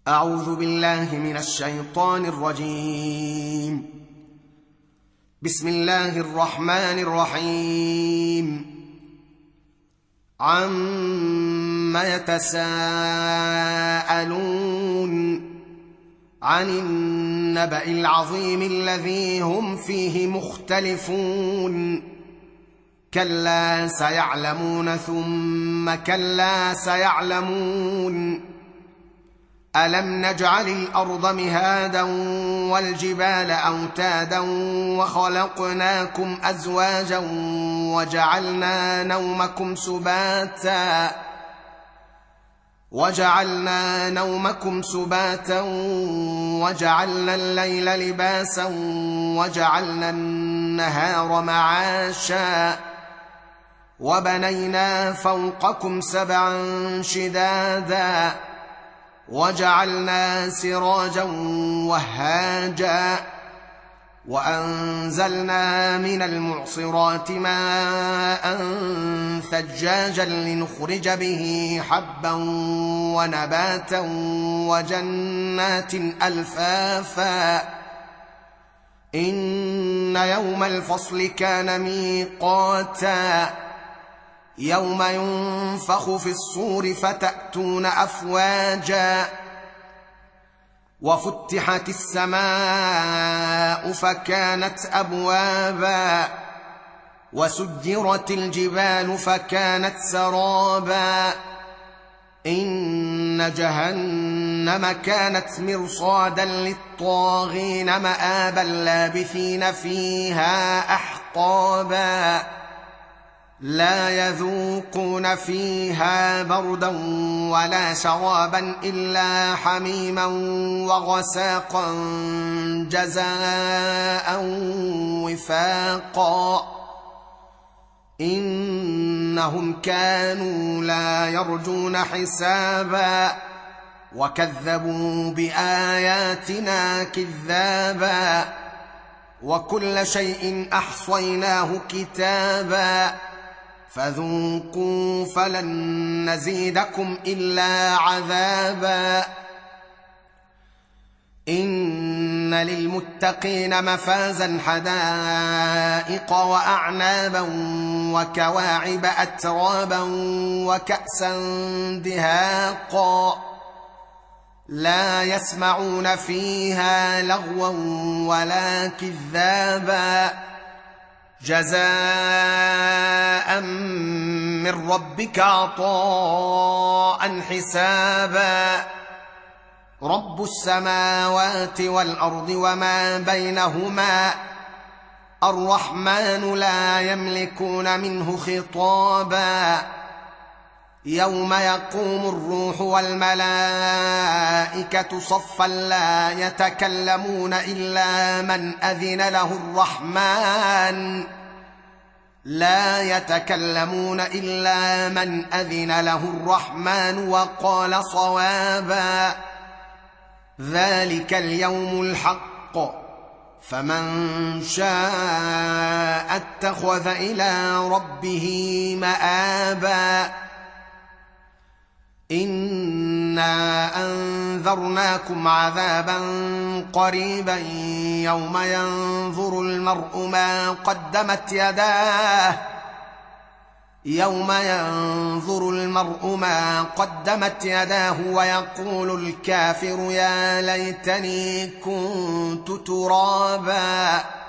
أعوذ بالله من الشيطان الرجيم. بسم الله الرحمن الرحيم. عَمَّ يتساءلون عن النبأ العظيم الذي هم فيه مختلفون كلا سيعلمون ثم كلا سيعلمون ألم نجعل الأرض مهادا والجبال أوتادا وخلقناكم أزواجا وجعلنا نومكم سباتا وجعلنا الليل لباسا وجعلنا النهار معاشا وبنينا فوقكم سبعا شدادا وجعلنا سراجا وهاجا وأنزلنا من المعصرات ماء ثجاجا لنخرج به حبا ونباتا وجنات ألفافا إن يوم الفصل كان ميقاتا يوم ينفخ في الصور فتأتون أفواجا وفتحت السماء فكانت أبوابا وسجرت الجبال فكانت سرابا إن جهنم كانت مرصادا للطاغين مآبا لابثين فيها أحقابا لا يذوقون فيها بردا ولا شرابا إلا حميما وغساقا جزاء وفاقا إنهم كانوا لا يرجون حسابا وكذبوا بآياتنا كذابا وكل شيء أحصيناه كتابا فذوقوا فلن نزيدكم إلا عذابا إن للمتقين مفازا حدائق وأعنابا وكواعب أترابا وكأسا دهاقا لا يسمعون فيها لغوا ولا كذابا جزاء من ربك عطاء حسابا رب السماوات والأرض وما بينهما الرحمن لا يملكون منه خطابا يوم يقوم الروح والملائكة صفا لا يتكلمون إلا من أذن له الرحمن وقال صوابا ذلك اليوم الحق فمن شاء اتخذ إلى ربه مآبا إنا أنذرناكم عذابا قريبا يوم ينظر المرء ما قدمت يداه ويقول الكافر يا ليتني كنت ترابا